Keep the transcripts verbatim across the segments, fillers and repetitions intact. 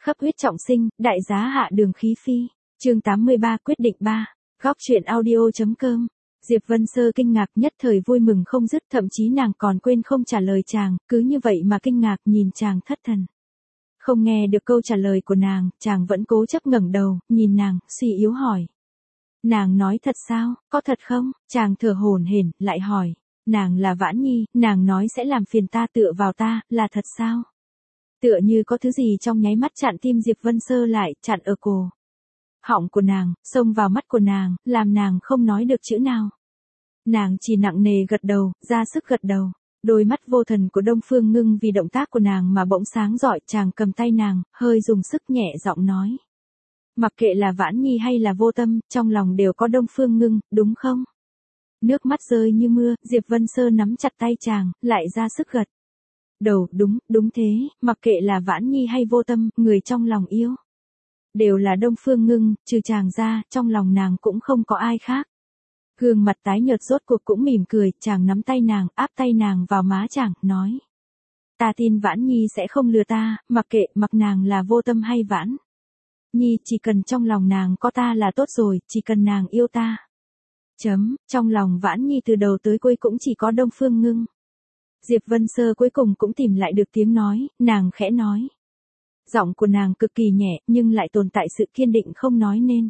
Khắp huyết trọng sinh, đại giá hạ đường khí phi. Chương tám mươi ba quyết định ba. Góc truyện audio.com. Diệp Vân Sơ kinh ngạc nhất thời vui mừng không dứt, thậm chí nàng còn quên không trả lời chàng, cứ như vậy mà kinh ngạc nhìn chàng thất thần. Không nghe được câu trả lời của nàng, chàng vẫn cố chấp ngẩng đầu, nhìn nàng, suy yếu hỏi. Nàng nói thật sao, có thật không? Chàng thở hổn hển, lại hỏi. Nàng là Vãn Nhi, nàng nói sẽ làm phiền ta tựa vào ta, là thật sao? Tựa như có thứ gì trong nháy mắt chặn tim Diệp Vân Sơ lại, chặn ở cổ họng của nàng, xông vào mắt của nàng, làm nàng không nói được chữ nào. Nàng chỉ nặng nề gật đầu, ra sức gật đầu. Đôi mắt vô thần của Đông Phương Ngưng vì động tác của nàng mà bỗng sáng rọi, chàng cầm tay nàng, hơi dùng sức nhẹ giọng nói. Mặc kệ là Vãn Nhi hay là Vô Tâm, trong lòng đều có Đông Phương Ngưng, đúng không? Nước mắt rơi như mưa, Diệp Vân Sơ nắm chặt tay chàng, lại ra sức gật đầu, đúng, đúng thế, mặc kệ là Vãn Nhi hay Vô Tâm, người trong lòng yêu đều là Đông Phương Ngưng, trừ chàng ra, trong lòng nàng cũng không có ai khác. Gương mặt tái nhợt rốt cuộc cũng mỉm cười, chàng nắm tay nàng, áp tay nàng vào má chàng, nói. Ta tin Vãn Nhi sẽ không lừa ta, mặc kệ, mặc nàng là Vô Tâm hay Vãn Nhi, chỉ cần trong lòng nàng có ta là tốt rồi, chỉ cần nàng yêu ta. Chấm, trong lòng Vãn Nhi từ đầu tới cuối cũng chỉ có Đông Phương Ngưng. Diệp Vân Sơ cuối cùng cũng tìm lại được tiếng nói, nàng khẽ nói. Giọng của nàng cực kỳ nhẹ, nhưng lại tồn tại sự kiên định không nói nên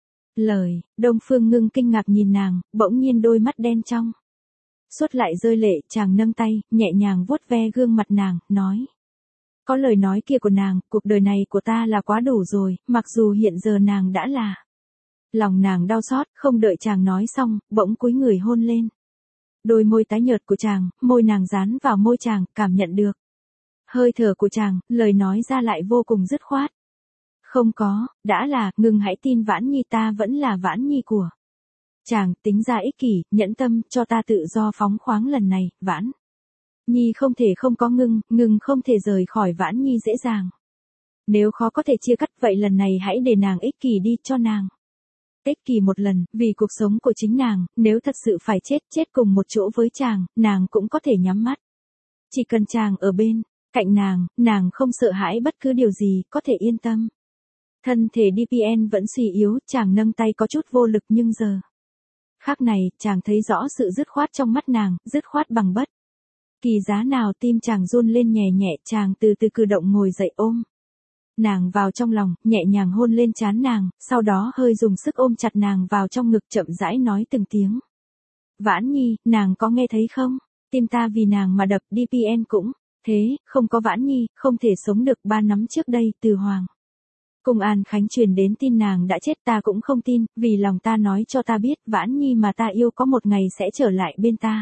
lời. Đông Phương Ngưng kinh ngạc nhìn nàng, bỗng nhiên đôi mắt đen trong suốt lại rơi lệ, chàng nâng tay, nhẹ nhàng vuốt ve gương mặt nàng, nói. Có lời nói kia của nàng, cuộc đời này của ta là quá đủ rồi, mặc dù hiện giờ nàng đã là. Lòng nàng đau xót, không đợi chàng nói xong, bỗng cúi người hôn lên. Đôi môi tái nhợt của chàng, môi nàng dán vào môi chàng, cảm nhận được hơi thở của chàng, lời nói ra lại vô cùng dứt khoát. Không có, đã là, Ngưng hãy tin Vãn Nhi, ta vẫn là Vãn Nhi của chàng, tính ra ích kỷ, nhẫn tâm, cho ta tự do phóng khoáng lần này, Vãn Nhi không thể không có Ngưng, Ngưng không thể rời khỏi Vãn Nhi dễ dàng. Nếu khó có thể chia cắt, vậy lần này hãy để nàng ích kỷ đi, cho nàng ích kỷ một lần, vì cuộc sống của chính nàng, nếu thật sự phải chết, chết cùng một chỗ với chàng, nàng cũng có thể nhắm mắt. Chỉ cần chàng ở bên cạnh nàng, nàng không sợ hãi bất cứ điều gì, có thể yên tâm. Thân thể đê pê en vẫn suy yếu, chàng nâng tay có chút vô lực, nhưng giờ khác này, chàng thấy rõ sự dứt khoát trong mắt nàng, dứt khoát bằng bất kỳ giá nào. Tim chàng run lên nhẹ nhẹ, chàng từ từ cử động ngồi dậy, ôm nàng vào trong lòng, nhẹ nhàng hôn lên trán nàng, sau đó hơi dùng sức ôm chặt nàng vào trong ngực, chậm rãi nói từng tiếng. Vãn Nhi, nàng có nghe thấy không? Tim ta vì nàng mà đập, đê pê en cũng thế, không có Vãn Nhi, không thể sống được. Ba năm trước đây, từ Hoàng Cung An Khánh truyền đến tin nàng đã chết, ta cũng không tin, vì lòng ta nói cho ta biết, Vãn Nhi mà ta yêu có một ngày sẽ trở lại bên ta.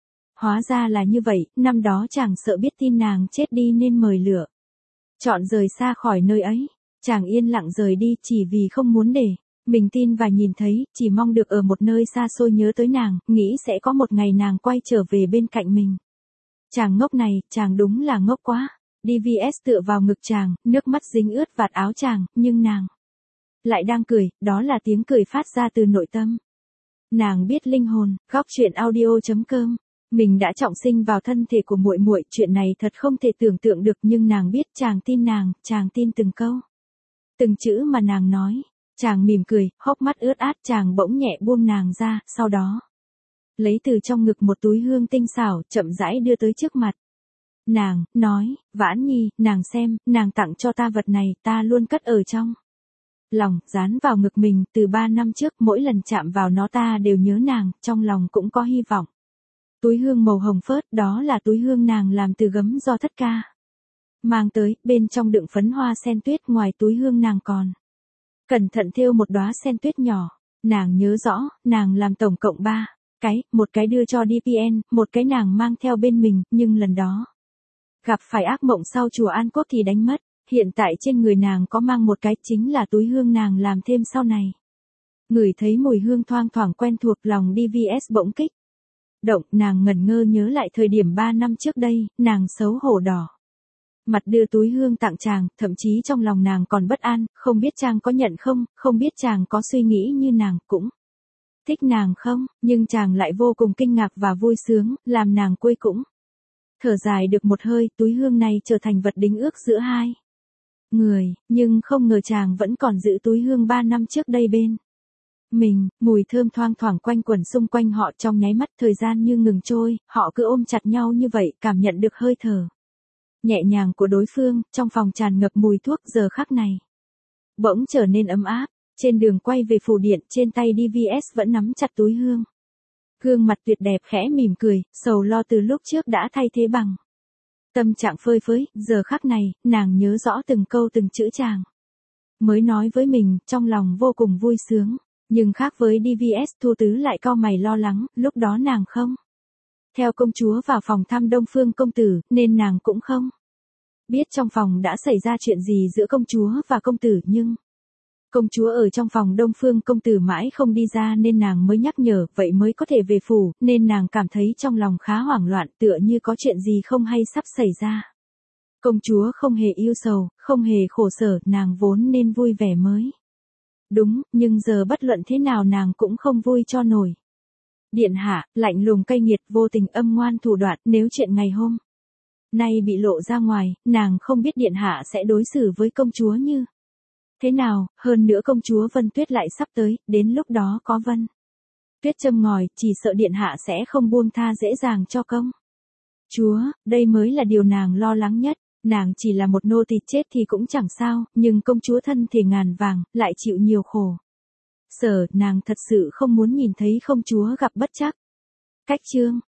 Hóa ra là như vậy, năm đó chàng sợ biết tin nàng chết đi nên mời lửa chọn rời xa khỏi nơi ấy. Chàng yên lặng rời đi, chỉ vì không muốn để mình tin và nhìn thấy, chỉ mong được ở một nơi xa xôi nhớ tới nàng, nghĩ sẽ có một ngày nàng quay trở về bên cạnh mình. Chàng ngốc này, chàng đúng là ngốc quá. đê vê ét tựa vào ngực chàng, nước mắt dính ướt vạt áo chàng, nhưng nàng lại đang cười, đó là tiếng cười phát ra từ nội tâm. Nàng biết linh hồn, góc truyện audio.com. Mình đã trọng sinh vào thân thể của muội muội, chuyện này thật không thể tưởng tượng được, nhưng nàng biết, chàng tin nàng, chàng tin từng câu, từng chữ mà nàng nói. Chàng mỉm cười, hốc mắt ướt át, chàng bỗng nhẹ buông nàng ra, sau đó lấy từ trong ngực một túi hương tinh xảo, chậm rãi đưa tới trước mặt nàng, nói, Vãn Nhi, nàng xem, nàng tặng cho ta vật này, ta luôn cất ở trong lòng, dán vào ngực mình, từ ba năm trước, mỗi lần chạm vào nó ta đều nhớ nàng, trong lòng cũng có hy vọng. Túi hương màu hồng phớt, đó là túi hương nàng làm từ gấm do Thất Ca mang tới, bên trong đựng phấn hoa sen tuyết, ngoài túi hương nàng còn cẩn thận thêu một đóa sen tuyết nhỏ. Nàng nhớ rõ, nàng làm tổng cộng ba cái, một cái đưa cho đê pê en, một cái nàng mang theo bên mình, nhưng lần đó gặp phải ác mộng sau chùa An Quốc thì đánh mất. Hiện tại trên người nàng có mang một cái, chính là túi hương nàng làm thêm sau này. Ngửi thấy mùi hương thoang thoảng quen thuộc, lòng đê vê ét bỗng kích động, nàng ngẩn ngơ nhớ lại thời điểm ba năm trước đây, nàng xấu hổ đỏ mặt đưa túi hương tặng chàng, thậm chí trong lòng nàng còn bất an, không biết chàng có nhận không, không biết chàng có suy nghĩ như nàng, cũng thích nàng không, nhưng chàng lại vô cùng kinh ngạc và vui sướng, làm nàng cuối cũng thở dài được một hơi. Túi hương này trở thành vật đính ước giữa hai người, nhưng không ngờ chàng vẫn còn giữ túi hương ba năm trước đây bên mình, mùi thơm thoang thoảng quanh quẩn xung quanh họ trong nháy mắt thời gian như ngừng trôi, họ cứ ôm chặt nhau như vậy, cảm nhận được hơi thở nhẹ nhàng của đối phương, trong phòng tràn ngập mùi thuốc giờ khắc này. Bỗng trở nên ấm áp, trên đường quay về phủ điện, trên tay đê vê ét vẫn nắm chặt túi hương. Gương mặt tuyệt đẹp khẽ mỉm cười, sầu lo từ lúc trước đã thay thế bằng tâm trạng phơi phới, giờ khắc này, nàng nhớ rõ từng câu từng chữ chàng mới nói với mình, trong lòng vô cùng vui sướng. Nhưng khác với đê vê ét, Thu Tứ lại cau mày lo lắng, lúc đó nàng không theo công chúa vào phòng thăm Đông Phương công tử, nên nàng cũng không biết trong phòng đã xảy ra chuyện gì giữa công chúa và công tử, nhưng công chúa ở trong phòng Đông Phương công tử mãi không đi ra nên nàng mới nhắc nhở, vậy mới có thể về phủ, nên nàng cảm thấy trong lòng khá hoảng loạn, tựa như có chuyện gì không hay sắp xảy ra. Công chúa không hề yêu sầu, không hề khổ sở, nàng vốn nên vui vẻ mới đúng, nhưng giờ bất luận thế nào nàng cũng không vui cho nổi. Điện hạ, lạnh lùng cay nghiệt, vô tình âm ngoan thủ đoạn, nếu chuyện ngày hôm nay bị lộ ra ngoài, nàng không biết điện hạ sẽ đối xử với công chúa như thế nào, hơn nữa công chúa Vân Tuyết lại sắp tới, đến lúc đó có Vân Tuyết châm ngòi, chỉ sợ điện hạ sẽ không buông tha dễ dàng cho công chúa, đây mới là điều nàng lo lắng nhất. Nàng chỉ là một nô tỳ chết thì cũng chẳng sao, nhưng công chúa thân thể ngàn vàng, lại chịu nhiều khổ sở, nàng thật sự không muốn nhìn thấy công chúa gặp bất trắc. Cách chương